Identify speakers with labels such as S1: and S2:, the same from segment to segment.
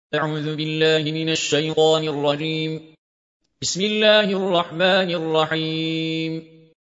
S1: أعوذ بالله من الشيطان الرجيم. بسم الله الرحمن الرحيم.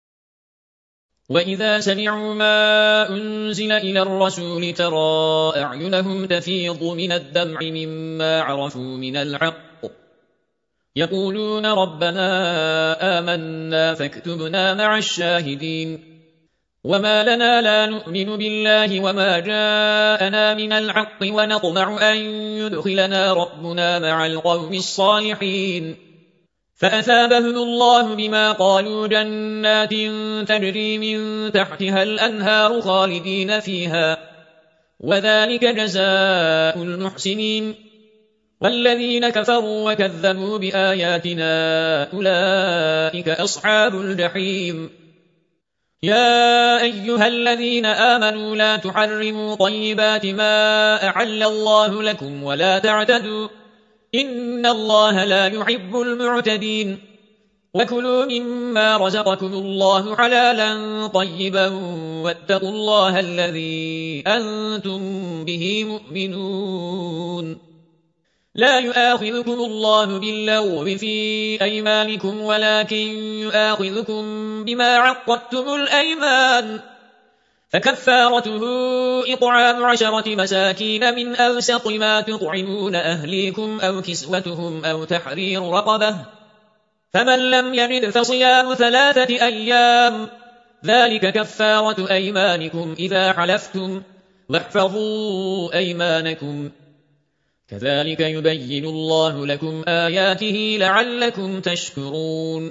S1: وإذا سمعوا ما أنزل إلى الرسول ترى أعينهم تفيض من الدمع مما عرفوا من الحق يقولون ربنا آمنا فاكتبنا مع الشاهدين. وما لنا لا نؤمن بالله وما جاءنا من الحق ونطمع أن يدخلنا ربنا مع القوم الصالحين فأثابهم الله بما قالوا جنات تجري من تحتها الأنهار خالدين فيها وذلك جزاء المحسنين. والذين كفروا وكذبوا بآياتنا أولئك أصحاب الجحيم. يا أيها الذين آمنوا لا تحرموا طيبات ما أحل الله لكم ولا تعتدوا إن الله لا يحب المعتدين. وكلوا مما رزقكم الله حلالا طيبا واتقوا الله الذي أنتم به مؤمنون. لا يؤاخذكم الله باللغو في أيمانكم ولكن يؤاخذكم بما عقدتم الأيمان فكفارته إطعام 10 مساكين من أوسط ما تطعمون أهليكم أو كسوتهم أو تحرير رقبة فمن لم يجد فصيام 3 أيام ذلك كفارة أيمانكم إذا حلفتم واحفظوا أيمانكم كذلك يبين الله لكم آياته لعلكم تشكرون.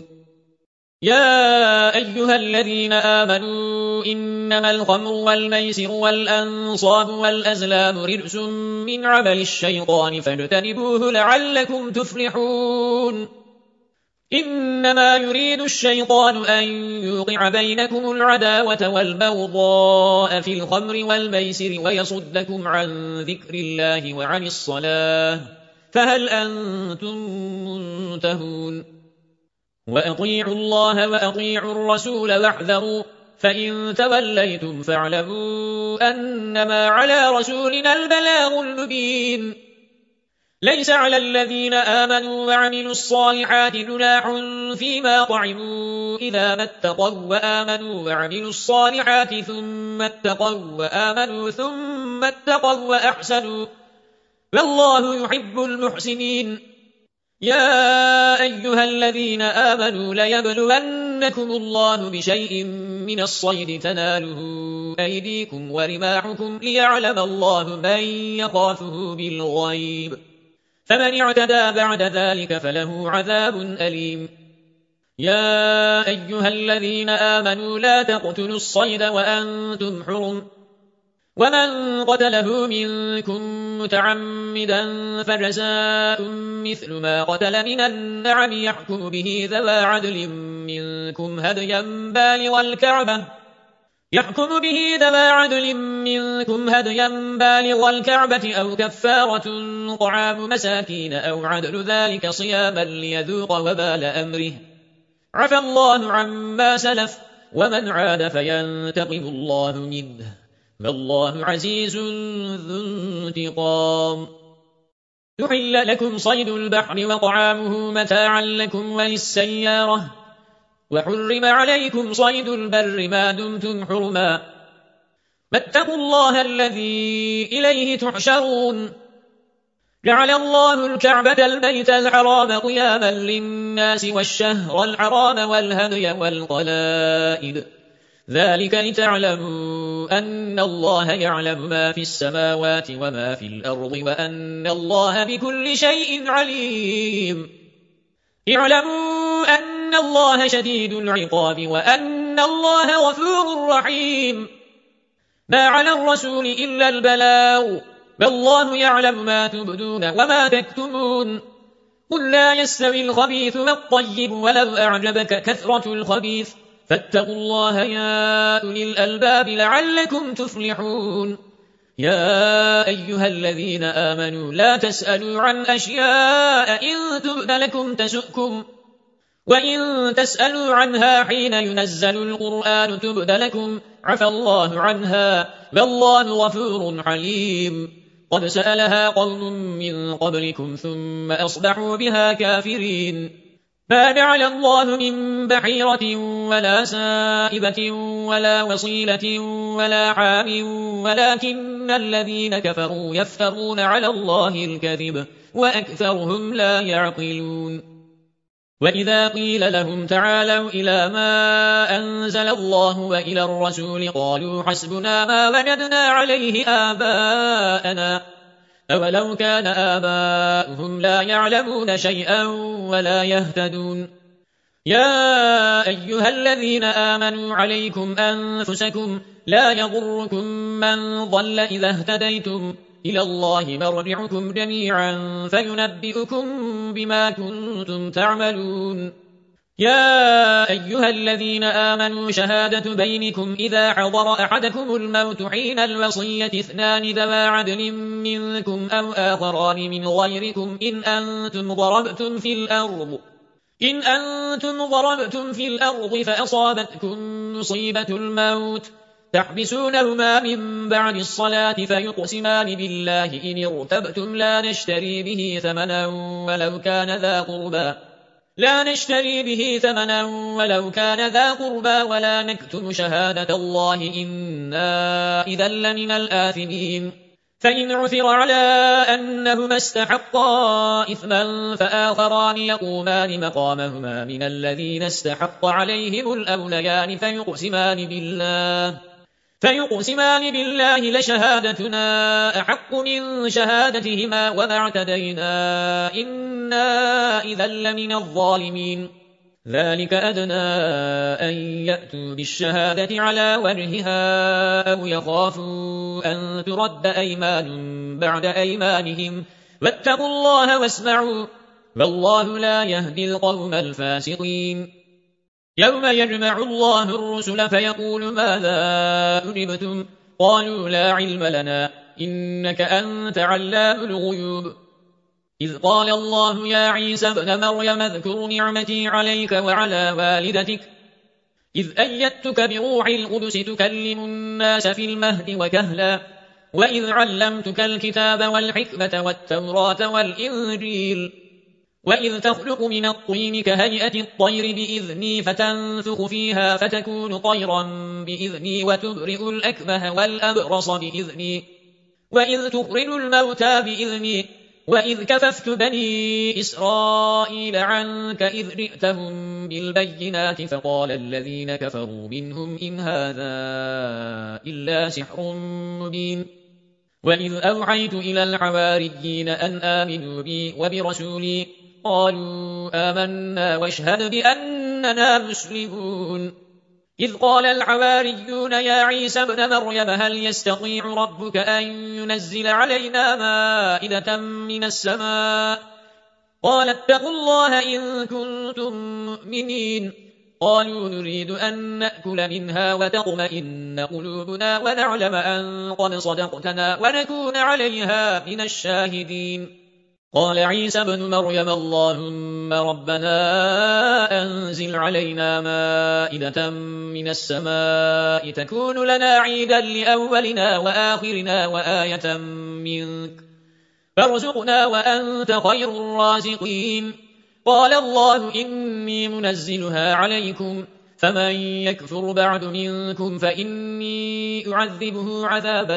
S1: يا أيها الذين آمنوا إنما الخمر والميسر والأنصاب والأزلام رجس من عمل الشيطان فاجتنبوه لعلكم تفلحون. إنما يريد الشيطان أن يوقع بينكم العداوة والبغضاء في الخمر والميسر ويصدكم عن ذكر الله وعن الصلاة فهل أنتم منتهون؟ وأطيعوا الله وأطيعوا الرسول واحذروا فإن توليتم فاعلموا أنما على رسولنا البلاغ المبين. ليس على الذين آمنوا وعملوا الصالحات جناح فيما طعموا إذا ما اتقوا وآمنوا وعملوا الصالحات ثم اتقوا وآمنوا ثم اتقوا وأحسنوا والله يحب المحسنين. يا أيها الذين آمنوا ليبلونكم الله بشيء من الصيد تناله أيديكم ورماحكم ليعلم الله من يخافه بالغيب فمن اعتدى بعد ذلك فله عذاب أليم. يا أيها الذين آمنوا لا تقتلوا الصيد وأنتم حرم ومن قتله منكم متعمدا فجزاء مثل ما قتل من النعم يحكم به ذوى عدل منكم هديا بالغ الكعبة أو كفارة طعام مساكين أو عدل ذلك صياما ليذوق وبال أمره عفى الله عما سلف ومن عاد فينتقم الله منه والله عزيز ذو انتقام. يحل لكم صيد البحر وطعامه متاعا لكم وللسيارة وحرم عليكم صيد البر ما دمتم حرما واتقوا الله الذي إليه تحشرون. جعل الله الكعبة البيت الحرام قياما للناس والشهر الحرام والهدي والقلائد ذلك لتعلموا أن الله يعلم ما في السماوات وما في الأرض وأن الله بكل شيء عليم. اعلموا أن الله شديد العقاب وأن الله غفور رحيم. ما على الرسول إلا البلاغ والله يعلم ما تبدون وما تكتمون. قل لا يستوي الخبيث والطيب ولو أعجبك كثرة الخبيث فاتقوا الله يا أولي الألباب لعلكم تفلحون. يا أيها الذين آمنوا لا تسألوا عن أشياء إن تبد لكم تسؤكم وإن تسألوا عنها حين ينزل القرآن تبد لكم عفى الله عنها والله غفور حليم. قد سألها قوم من قبلكم ثم أصبحوا بها كافرين ما جعل الله من بحيرة ولا سائبة ولا وصيلة ولا حام ولكن الذين كفروا يفترون على الله الكذب وأكثرهم لا يعقلون وإذا قيل لهم تعالوا إلى ما أنزل الله وإلى الرسول قالوا حسبنا ما وجدنا عليه آباءنا أولو كان آباؤهم لا يعلمون شيئا ولا يهتدون يا أيها الذين آمنوا عليكم أنفسكم لا يضركم من ضل إذا اهتديتم إلى الله مرجعكم جميعا فينبئكم بما كنتم تعملون يا أيها الذين آمنوا شهادة بينكم إذا حضر أحدكم الموت حين الوصية 2 ذوى عدل منكم أو آخران من غيركم إن أنتم ضربتم في الأرض فأصابتكم مصيبة الموت تحبسونهما من بعد الصلاة فيقسمان بالله إن ارتبتم لا نشتري به ثمنا ولو كان ذا قربى ولا نكتم شهادة الله إنا إذا لمن الآثمين فإن عثر على أنهما استحقا إثما فآخران يقومان مقامهما من الذين استحق عليهم الأوليان فيقسمان بالله لشهادتنا أحق من شهادتهما وما اعتدينا إنا إذا لمن الظالمين ذلك أدنى أن يأتوا بالشهادة على وجهها أو يخافوا أن ترد أيمان بعد أيمانهم واتقوا الله واسمعوا والله لا يهدي القوم الفاسقين يوم يجمع الله الرسل فيقول ماذا أجبتم قالوا لا علم لنا إنك أنت علام الغيوب إذ قال الله يا عيسى ابن مريم اذكر نعمتي عليك وعلى والدتك إذ أيدتك بروح القدس تكلم الناس في المهد وكهلا وإذ علمتك الكتاب والحكمة والتوراة والإنجيل وإذ تخلق من الطين كهيئة الطير بإذني فتنفخ فيها فتكون طيرا بإذني وتبرئ الأكمه والأبرص بإذني وإذ تخرج الموتى بإذني وإذ كففت بني إسرائيل عنك إذ جئتهم بالبينات فقال الذين كفروا منهم إن هذا إلا سحر مبين وإذ أوحيت إلى الحواريين أن آمنوا بي وبرسولي قالوا آمنا واشهد بأننا مسلمون إذ قال الحواريون يا عيسى ابن مريم هل يستطيع ربك أن ينزل علينا مائدة من السماء قال اتقوا الله إن كنتم مؤمنين قالوا نريد أن نأكل منها وتطمئن قلوبنا ونعلم أن قد صدقتنا ونكون عليها من الشاهدين قال عيسى ابن مريم اللهم ربنا أنزل علينا مائدة من السماء تكون لنا عيدا لأولنا وآخرنا وآية منك فارزقنا وأنت خير الرازقين قال الله إني منزلها عليكم فمن يكفر بعد منكم فإني أعذبه عذابا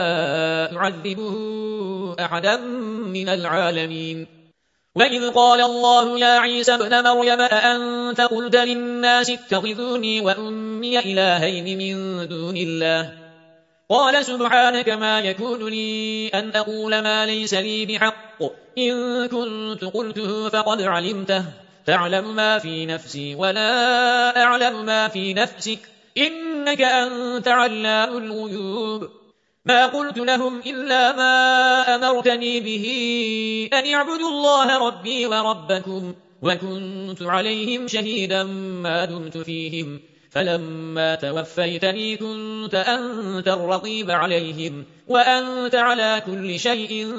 S1: لا أعذبه أحدا من العالمين وإذ قال الله يا عيسى ابن مريم أأنت قلت للناس اتخذوني وأمي إلهين من دون الله قال سبحانك ما يكون لي أن أقول ما ليس لي بحق إن كنت قلته فقد علمته تعلم ما في نفسي ولا أعلم ما في نفسك إنك أنت علام الغيوب ما قلت لهم إلا ما أمرتني به أن يعبدوا الله ربي وربكم وكنت عليهم شهيدا ما دمت فيهم فلما توفيتني كنت أنت الرقيب عليهم وأنت على كل شيء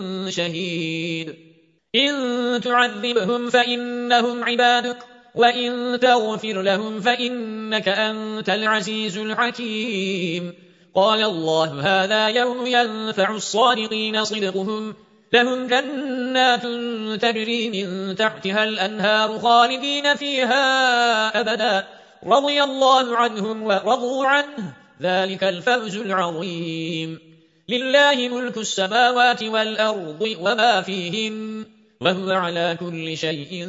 S1: شهيد إن تعذبهم فإنهم عبادك وإن تغفر لهم فإنك أنت العزيز الحكيم قال الله هذا يوم ينفع الصادقين صدقهم لهم جنات تجري من تحتها الأنهار خالدين فيها أبدا رضي الله عنهم ورضوا عنه ذلك الفوز العظيم لله ملك السماوات والأرض وما فيهن وهو على كل شيء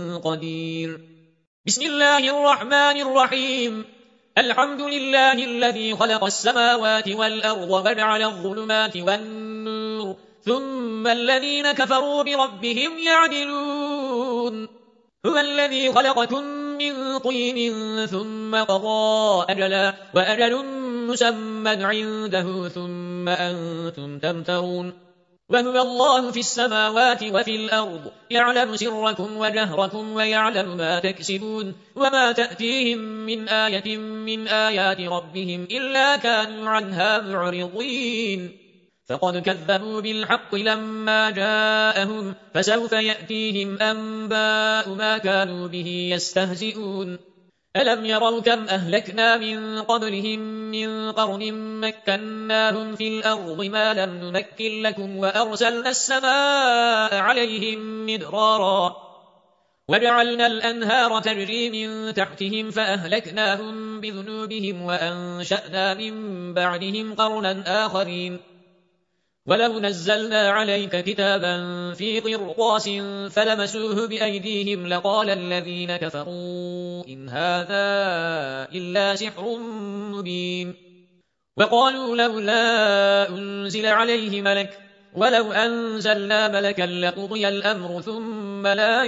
S1: قدير بسم الله الرحمن الرحيم الحمد لله الذي خلق السماوات والأرض وجعل الظلمات والنور ثم الذين كفروا بربهم يعدلون هو الذي خلقكم من طين ثم قضى أجلا وأجل مسمى عنده ثم أنتم تمترون وهو الله في السماوات وفي الأرض يعلم سركم وجهركم ويعلم ما تكسبون وما تأتيهم من آية من آيات ربهم إلا كانوا عنها معرضين فقد كذبوا بالحق لما جاءهم فسوف يأتيهم أنباء ما كانوا به يستهزئون ألم يروا كم أهلكنا من قبلهم من قرن مكناهم في الأرض ما لم نمكن لكم وأرسلنا السماء عليهم مدرارا وجعلنا الأنهار تجري من تحتهم فأهلكناهم بذنوبهم وأنشأنا من بعدهم قرنا آخرين ولو نزلنا عليك كتابا في قرطاس فلمسوه بأيديهم لقال الذين كفروا إن هذا إلا سحر مبين وقالوا لولا أنزل عليه ملك ولو أنزلنا ملكا لقضي الأمر ثم لا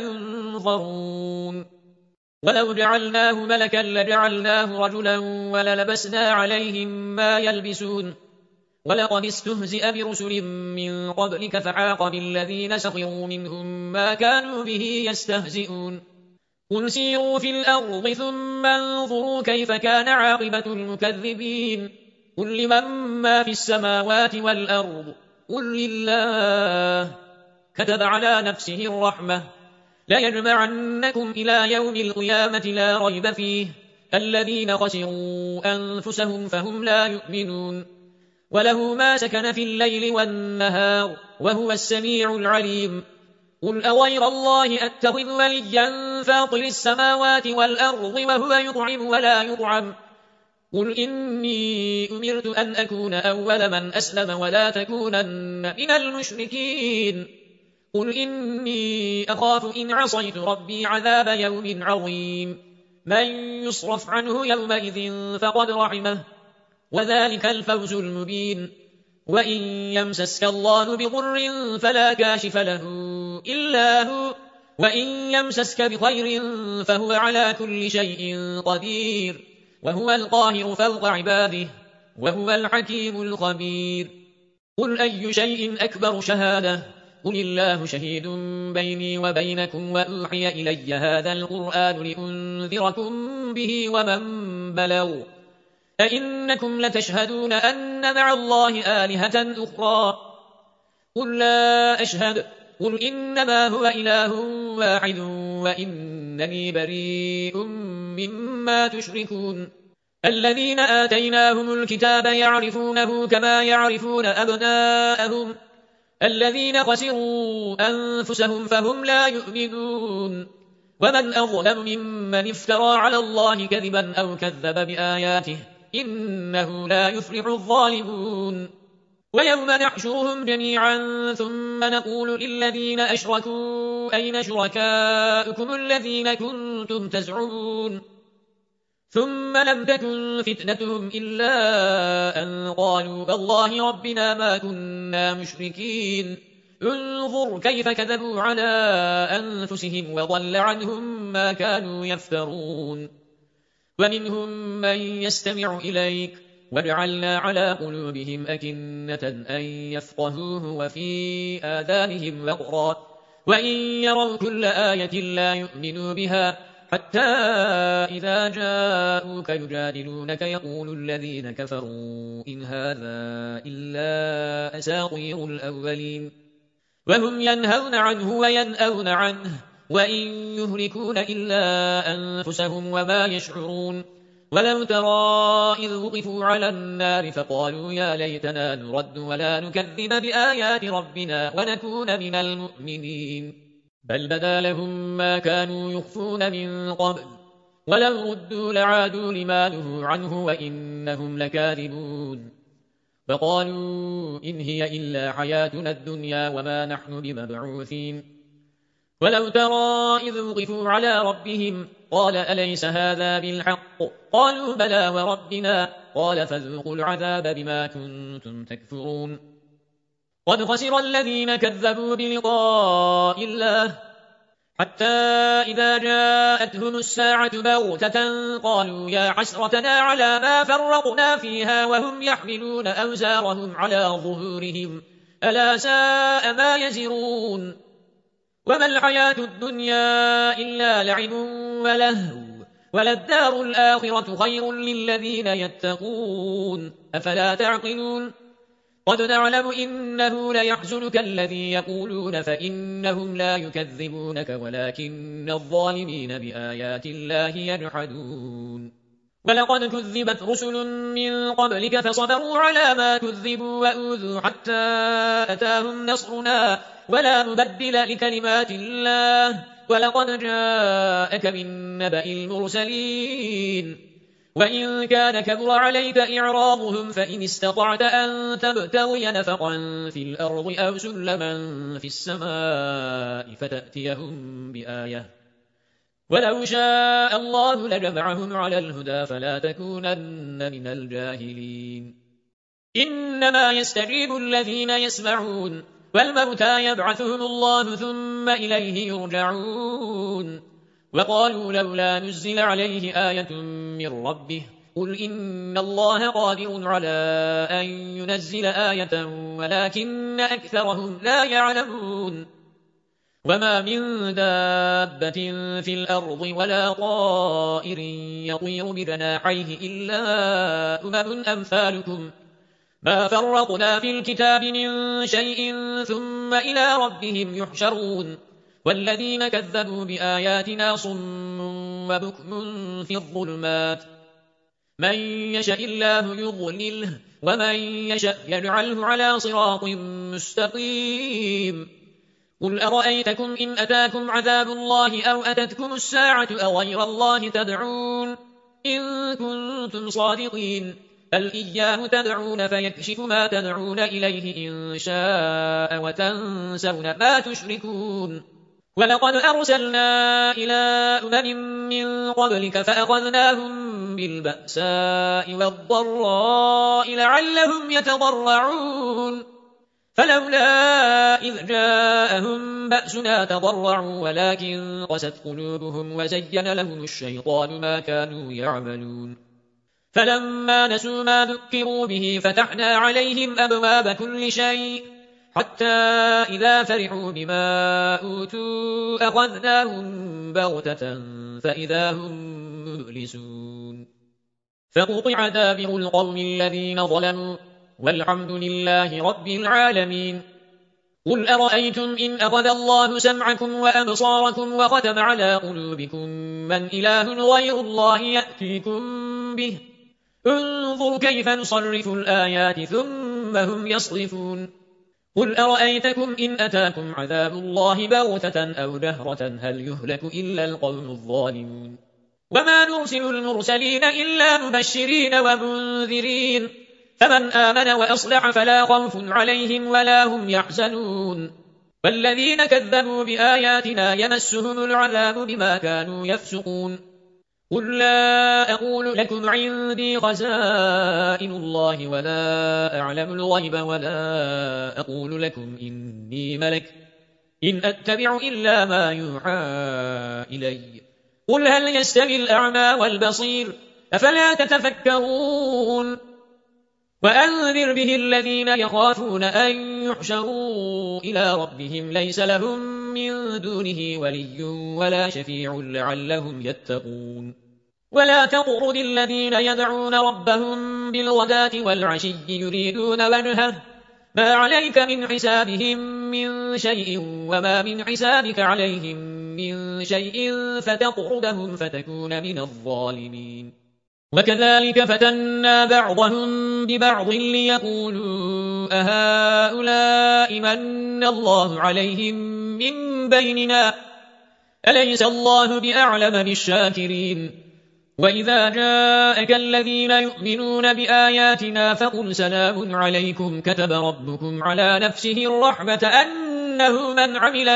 S1: ينظرون ولو جعلناه ملكا لجعلناه رجلا وللبسنا عليهم ما يلبسون ولقد استهزئ برسل من قبلك فعاق بالذين سخروا منهم ما كانوا به يستهزئون قل سيروا في الأرض ثم انظروا كيف كان عاقبة المكذبين قل لمن ما في السماوات والأرض قل لله كتب على نفسه الرحمة لا يجمعنكم إلى يوم القيامة لا ريب فيه الذين خسروا أنفسهم فهم لا يؤمنون وله ما سكن في الليل والنهار وهو السميع العليم قل أغير الله أتخذ وليا فاطر السماوات والأرض وهو يطعم ولا يطعم قل إني أمرت أن أكون أول من أسلم ولا تكونن من المشركين قل إني أخاف إن عصيت ربي عذاب يوم عظيم من يصرف عنه يومئذ فقد رحمه وذلك الفوز المبين وإن يمسسك الله بضر فلا كاشف له إلا هو وإن يمسسك بخير فهو على كل شيء قدير وهو القاهر فوق عباده وهو الحكيم الخبير قل أي شيء أكبر شهادة قل الله شهيد بيني وبينكم وأوحي إلي هذا القرآن لأنذركم به ومن بلغ أئنكم لتشهدون أن مع الله آلهة أخرى قل لا أشهد قل إنما هو إله واحد وإنني بريء مما تشركون الذين آتيناهم الكتاب يعرفونه كما يعرفون أبناءهم الذين خسروا أنفسهم فهم لا يؤمنون ومن أظلم ممن افترى على الله كذبا أو كذب بآياته إنه لا يفلح الظالمون ويوم نحشرهم جميعا ثم نقول للذين أشركوا أين شركاؤكم الذين كنتم تزعمون ثم لم تكن فتنتهم إلا أن قالوا والله ربنا ما كنا مشركين انظر كيف كذبوا على أنفسهم وضل عنهم ما كانوا يفترون ومنهم من يستمع إليك وجعلنا على قلوبهم أكنة أن يفقهوه وفي آذانهم وقرا وإن يروا كل آية لا يؤمنوا بها حتى إذا جاءوك يجادلونك يقول الذين كفروا إن هذا إلا أساطير الأولين وهم ينهون عنه وينأون عنه وإن يهلكون إلا أنفسهم وما يشعرون ولو ترى إذ وقفوا على النار فقالوا يا ليتنا نرد ولا نكذب بآيات ربنا ونكون من المؤمنين بل بدا لهم ما كانوا يخفون من قبل ولو ردوا لعادوا لما نهوا عنه وإنهم لكاذبون فقالوا إن هي إلا حياتنا الدنيا وما نحن بمبعوثين ولو ترى إذ وقفوا على ربهم قال أليس هذا بالحق قالوا بلى وربنا قال فذوقوا العذاب بما كنتم تكفرون قد خسر الذين كذبوا بلقاء الله حتى إذا جاءتهم الساعة بغتة قالوا يا حسرتنا على ما فرقنا فيها وهم يحملون أوزارهم على ظهورهم ألا ساء ما يزرون وما الحياة الدنيا إلا لعب ولهو وللدار الآخرة خير للذين يتقون أفلا تعقلون قد نعلم إنه ليحزنك الذي يقولون فإنهم لا يكذبونك ولكن الظالمين بآيات الله يجحدون ولقد كذبت رسل من قبلك فصبروا على ما كذبوا وأوذوا حتى أتاهم نصرنا ولا مبدل لكلمات الله ولقد جاءك من نبأ المرسلين وإن كان كبر عليك إعراضهم فإن استطعت أن تبتغي نفقا في الأرض أو سلما في السماء فتأتيهم بآية ولو شاء الله لجمعهم على الهدى فلا تكونن من الجاهلين إنما يستجيب الذين يسمعون والموتى يبعثهم الله ثم إليه يرجعون وقالوا لولا نزل عليه آية من ربه قل إن الله قادر على أن ينزل آية ولكن أكثرهم لا يعلمون وما من دابة في الأرض ولا طائر يطير بجناحيه إلا أمم أمثالكم ما فرقنا في الكتاب من شيء ثم إلى ربهم يحشرون والذين كذبوا بآياتنا صم وبكم في الظلمات من يشاء الله يضلله ومن يشاء يجعله على صراط مستقيم قل أرأيتكم إن أتاكم عذاب الله أو أتتكم الساعة أغير الله تدعون إن كنتم صادقين بل إياه تدعون فيكشف ما تدعون إليه إن شاء وتنسون ما تشركون ولقد أرسلنا إلى أمم من قبلك فأخذناهم بالبأساء والضراء لعلهم يتضرعون فلولا إذ جاءهم بأسنا تضرعوا ولكن قست قلوبهم وزين لهم الشيطان ما كانوا يعملون فلما نسوا ما ذكروا به فتحنا عليهم أبواب كل شيء حتى إذا فرحوا بما أوتوا أخذناهم بغتة فإذا هم مبلسون فقطع دابر القوم الذين ظلموا والحمد لله رب العالمين قل أرأيتم إن أخذ الله سمعكم وأبصاركم وختم على قلوبكم من إله غير الله يأتيكم به انظر كيف نصرف الآيات ثم هم يصرفون قل أرأيتكم إن أتاكم عذاب الله بغتة أو جهرة هل يهلك إلا القوم الظالمون وما نرسل المرسلين إلا مبشرين ومنذرين فمن آمن وأصلح فلا خوف عليهم ولا هم يحزنون والذين كذبوا بآياتنا يمسهم العذاب بما كانوا يفسقون قل لا أقول لكم عندي خزائن الله ولا أعلم الغيب ولا أقول لكم إني ملك إن أتبع إلا ما يوحى إلي قل هل يستوي الأعمى والبصير أفلا تتفكرون وأنذر به الذين يخافون أن يحشروا إلى ربهم ليس لهم من دونه ولي ولا شفيع لعلهم يتقون ولا تطرد الذين يدعون ربهم بالغداة والعشي يريدون وجهه ما عليك من حسابهم من شيء وما من حسابك عليهم من شيء فتطردهم فتكون من الظالمين وكذلك فتنا بعضهم ببعض ليقولوا أهؤلاء من الله عليهم من بيننا أليس الله بأعلم بالشاكرين وإذا جاءك الذين يؤمنون بآياتنا فقل سلام عليكم كتب ربكم على نفسه الرحمة أنه من عمل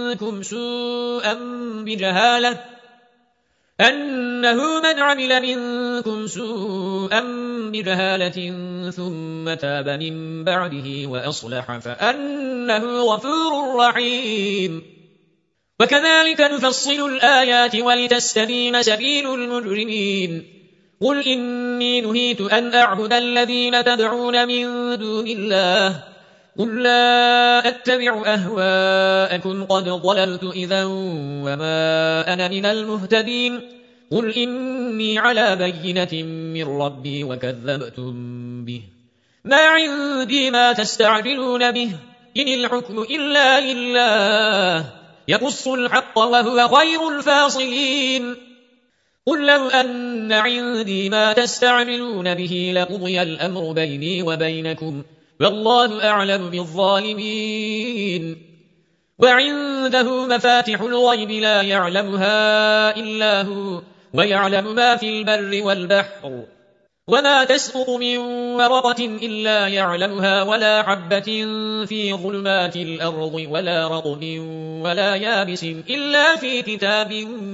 S1: منكم سوءا بجهالة ثم تاب من بعده وأصلح فأنه غفور رحيم وكذلك نفصل الآيات ولتستبين سبيل المجرمين قل إني نهيت أن أعبد الذين تدعون من دون الله قل لا أتبع أهواءكم قد ضللت إذا وما أنا من المهتدين قل إني على بينة من ربي وكذبتم به ما عندي ما تستعجلون به إن الحكم إلا لله يقص الحق وهو خير الفاصلين قل لو أن عندي ما تستعجلون به لقضي الأمر بيني وبينكم والله أعلم بالظالمين وعنده مفاتح الغيب لا يعلمها إلا هو ويعلم ما في البر والبحر وما تسقط من ورقة إلا يعلمها ولا حبة في ظلمات الأرض ولا رطب ولا يابس إلا في كتاب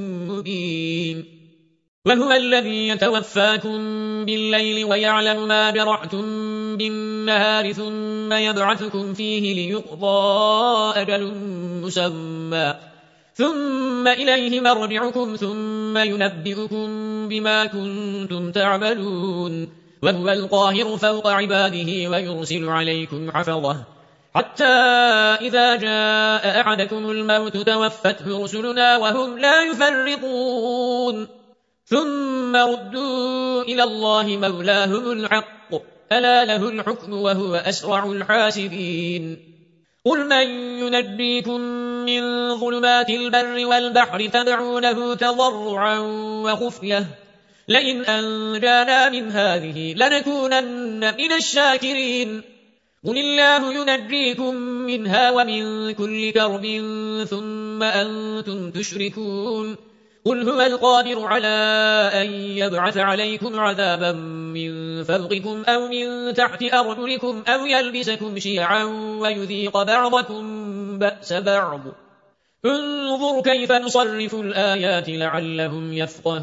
S1: مبين وهو الذي يتوفاكم بالليل ويعلم ما جرحتم بالنهار ثم يبعثكم فيه ليقضى أجل مسمى ثم إليه مرجعكم ثم ينبئكم بما كنتم تعملون وهو القاهر فوق عباده ويرسل عليكم حفظه حتى إذا جاء أحدكم الموت توفته رسلنا وهم لا يفرطون ثم ردوا إلى الله مولاهم الحق ألا له الحكم وهو أسرع الحاسبين قل من ينجيكم من ظلمات البر والبحر تدعونه تضرعا وخفية لئن أنجانا من هذه لنكونن من الشاكرين قل الله ينجيكم منها ومن كل كرب ثم أنتم تشركون قل هو القادر على أن يبعث عليكم عذابا من فوقكم أو من تحت أرجلكم أو يلبسكم شيعا ويذيق بعضكم بأس بعض انظر كيف نصرف الآيات لعلهم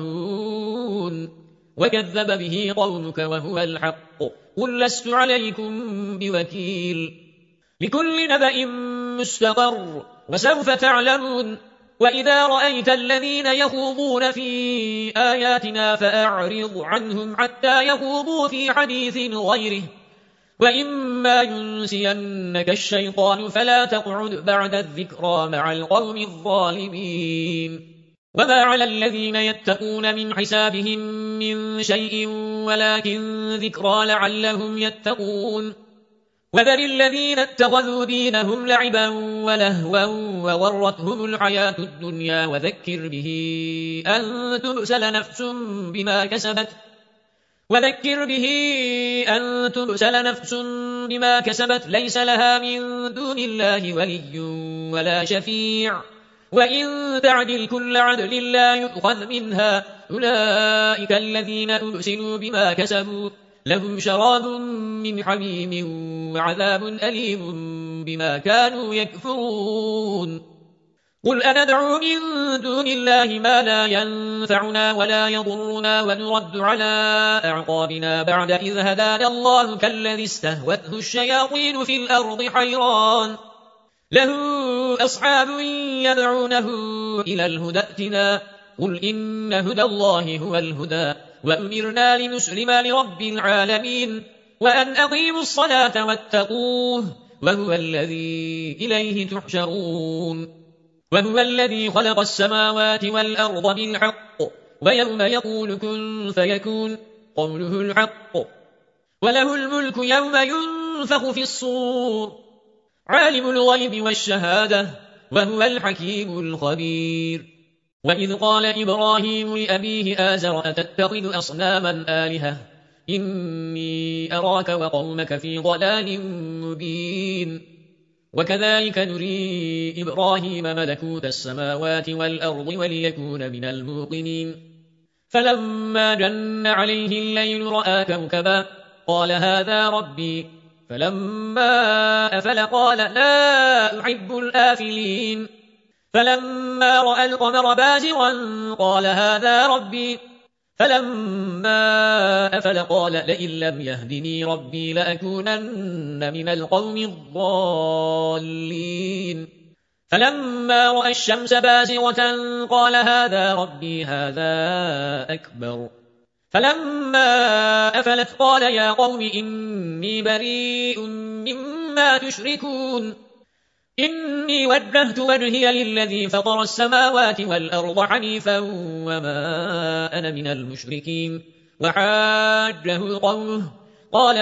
S1: يفقهون وكذب به قومك وهو الحق قل لست عليكم بوكيل لكل نبأ مستقر وسوف تعلمون وإذا رأيت الذين يخوضون في آياتنا فأعرض عنهم حتى يخوضوا في حديث غيره وإما ينسينك الشيطان فلا تقعد بعد الذكرى مع القوم الظالمين وما على الذين يتقون من حسابهم من شيء ولكن ذكرى لعلهم يتقون وذر الذين اتخذوا دينهم لعبا ولهوا وغرتهم الحياة الدنيا وذكر به أن تبسل نفس بما كسبت ليس لها من دون الله ولي ولا شفيع وإن تعدل كل عدل لا يؤخذ منها أولئك الذين أبسلوا بما كسبوا لهم شراب من حميم وعذاب أليم بما كانوا يكفرون قل أندعو من دون الله ما لا ينفعنا ولا يضرنا ونرد على أعقابنا بعد إذ هدانا الله كالذي استهوته الشياطين في الأرض حيران له أصحاب يدعونه إلى الهدى ائتنا قل إن هدى الله هو الهدى وأمرنا لنسلم لرب العالمين وأن أقيموا الصلاة واتقوه وهو الذي إليه تحشرون وهو الذي خلق السماوات والأرض بالحق ويوم يقول كن فيكون قوله الحق وله الملك يوم ينفخ في الصور عالم الغيب والشهادة وهو الحكيم الخبير وإذ قال إبراهيم لأبيه آزر أتتخذ أصناما آلهة إني أراك وقومك في ضلال مبين وكذلك نري إبراهيم ملكوت السماوات والأرض وليكون من الموقنين فلما جن عليه الليل رأى كوكبا قال هذا ربي فلما أفل قال لا أحب الآفلين فلما رأى القمر بازغا قال هذا ربي فلما أفل قال لئن لم يهدني ربي لأكونن من القوم الضالين فلما رأى الشمس بازغة قال هذا ربي هذا أكبر فلما أفلت قال يا قوم إني بريء مما تشركون إني وجهت وجهي للذي فطر السماوات والأرض حنيفا وما أنا من المشركين وحاجه قومه قال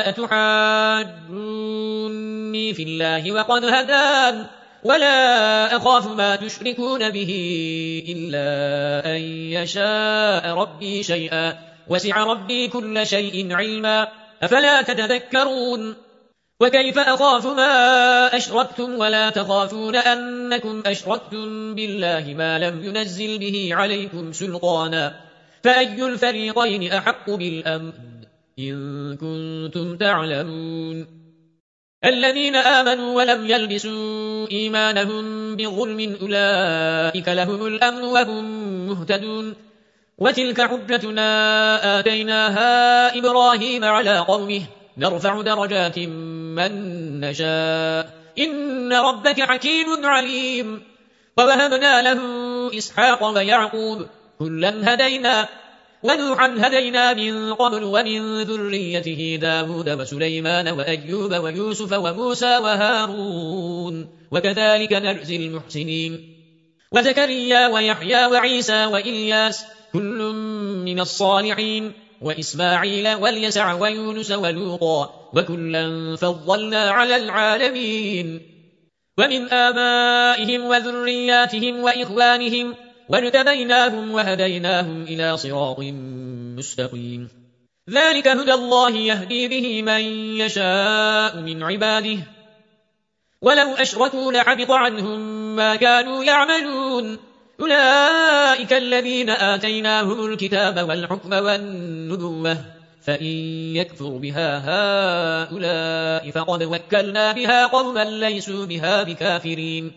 S1: أتحاجوني في الله وقد هدان ولا أخاف ما تشركون به إلا أن يشاء ربي شيئا وسع ربي كل شيء علما أفلا تتذكرون وكيف أخاف ما أشركتم ولا تخافون أنكم أشركتم بالله ما لم ينزل به عليكم سلطانا فأي الفريقين أحق بالأمن إن كنتم تعلمون الذين آمنوا ولم يلبسوا إيمانهم بظلم أولئك لهم الأمن وهم مهتدون وتلك حجتنا آتيناها إبراهيم على قومه نرفع درجات من نشاء إن ربك حكيم عليم ووهبنا له إسحاق ويعقوب كلا هدينا ونوحا هدينا من قبل ومن ذريته داود وسليمان وأيوب ويوسف وموسى وهارون وكذلك نجزي المحسنين وزكريا ويحيى وعيسى وإلياس كل من الصالحين وإسماعيل واليسع ويونس ولوطا وكلا فضلنا على العالمين ومن آبائهم وذرياتهم وإخوانهم واجتبيناهم وهديناهم إلى صراط مستقيم ذلك هدى الله يهدي به من يشاء من عباده ولو أشركوا لحبط عنهم ما كانوا يعملون أولئك الذين آتيناهم الكتاب والحكم والنبوة فإن يكفر بها هؤلاء فقد وكلنا بها قوما ليسوا بها بكافرين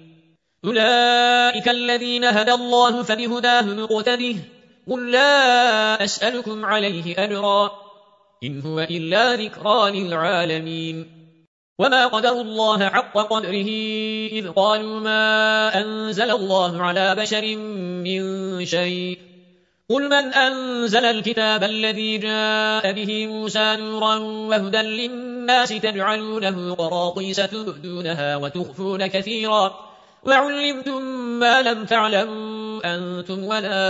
S1: أولئك الذين هدى الله فبهداه مقتده قل لا أسألكم عليه أجرا إن هو إلا ذكرى للعالمين وما قدروا الله حق قدره إذ قالوا ما أنزل الله على بشر من شيء قل من أنزل الكتاب الذي جاء به موسى نورا وهدى للناس تجعلونه قراطيس تبدونها وتخفون كثيرا وعلمتم ما لم تعلموا أنتم ولا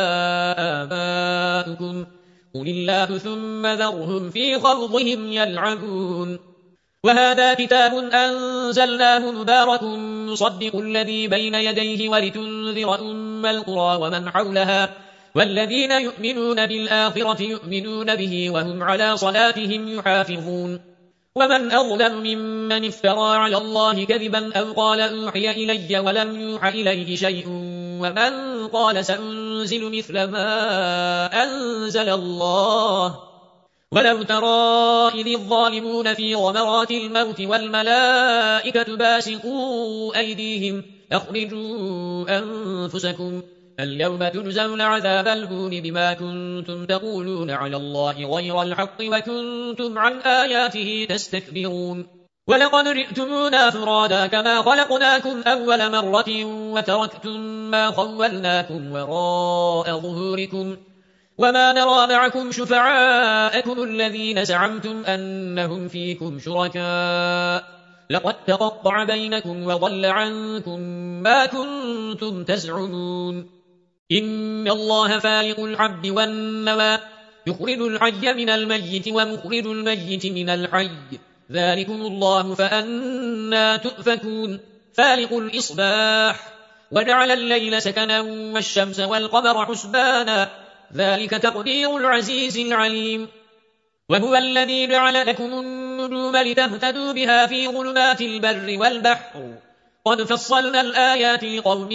S1: آباؤكم قل الله ثم ذرهم في خوضهم يلعبون وهذا كتاب أنزلناه مبارك مصدق الذي بين يديه ولتنذر القرى ومن حولها والذين يؤمنون بالآخرة يؤمنون به وهم على صلاتهم يحافظون ومن أظلم ممن افترى على الله كذبا أو قال أوحي إلي ولم يوحى إليه شيء ومن قال سأنزل مثل ما أنزل الله ولو ترى إذ الظالمون في غمرات الموت والملائكة باسطوا أيديهم أخرجوا أنفسكم اليوم تجزون عذاب الهون بما كنتم تقولون على الله غير الحق وكنتم عن آياته تستكبرون ولقد جئتمونا فرادا كما خلقناكم أول مرة وتركتم ما خولناكم وراء ظهوركم وما نرى معكم شفعاءكم الذين زعمتم أنهم فيكم شركاء لقد تقطع بينكم وضل عنكم ما كنتم تزعمون إن الله فالق الحب والنوى يخرج الحي من الميت ومخرج الميت من الحي ذلكم الله فأنا تؤفكون فالق الإصباح وجعل الليل سكنا والشمس والقمر حسبانا ذلك تقدير العزيز العليم وهو الذي جعل لكم النجوم لتهتدوا بها في ظلمات البر والبحر قد فصلنا الآيات لقوم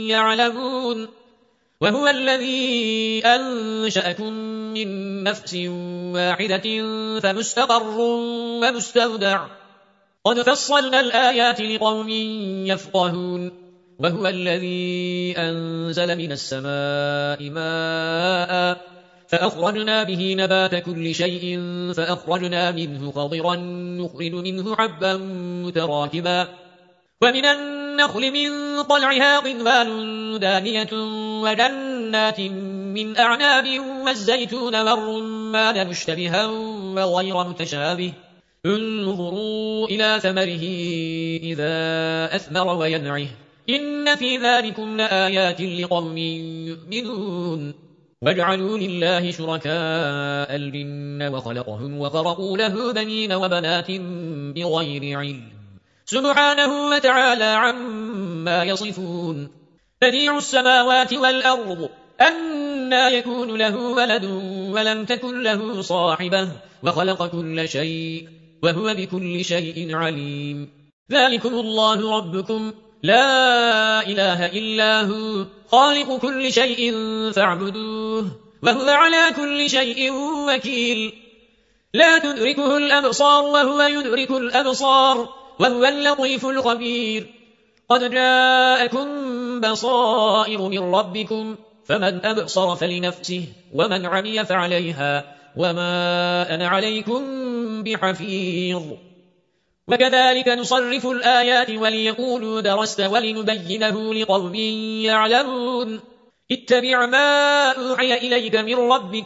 S1: يعلمون وهو الذي أنشأكم من نفس واحدة فمستقر ومستودع قد فصلنا الآيات لقوم يفقهون وهو الذي أنزل من السماء ماء فأخرجنا به نبات كل شيء فأخرجنا منه خضرا نخرج منه حبا متراكبا ومن النخل من طلعها قنوان دانية وجنات من أعناب والزيتون والرمان مشتبها وغير متشابه انظروا إلى ثمره إذا أثمر وينعه إن في ذلكم لآيات لقوم يؤمنون واجعلوا لله شركاء الجن وخلقهم وخرقوا له بنين وبنات بغير علم سبحانه وتعالى عما يصفون بديع السماوات والأرض أنى يكون له ولد ولم تكن له صاحبة وخلق كل شيء وهو بكل شيء عليم ذلكم الله ربكم لا إله إلا هو خالق كل شيء فاعبدوه وهو على كل شيء وكيل لا تدركه الأبصار وهو يدرك الأبصار وهو اللطيف الخبير قد جاءكم بصائر من ربكم فمن أبصر فلنفسه ومن عمي فعليها وما أنا عليكم بحفيظ وكذلك نصرف الآيات وليقولوا درست ولنبينه لقوم يعلمون اتبع ما أوحي إليك من ربك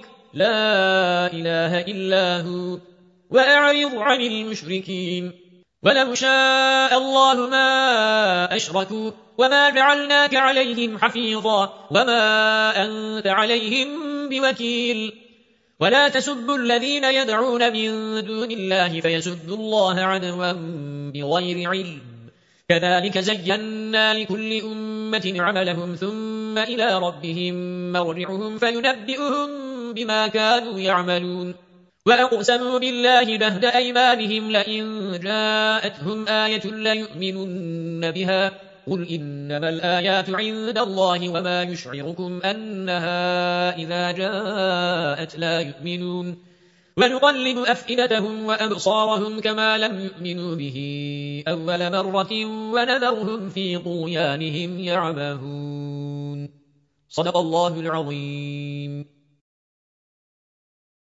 S1: لا إله إلا هو وأعرض عن المشركين ولو شاء الله ما أشركوا وما جعلناك عليهم حفيظا وما أنت عليهم بوكيل ولا تسبوا الذين يدعون من دون الله فيسبوا الله عدوا بغير علم كذلك زينا لكل أمة عملهم ثم إلى ربهم مرجعهم فينبئهم بما كانوا يعملون وأقسموا بالله جهد أيمانهم لئن جاءتهم آية ليؤمنن بها قل إنما الآيات عند الله وما يشعركم أنها إذا جاءت لا يؤمنون ونقلب أفئدتهم وأبصارهم كما لم يؤمنوا به أول مرة ونذرهم في طغيانهم يعمهون صدق الله العظيم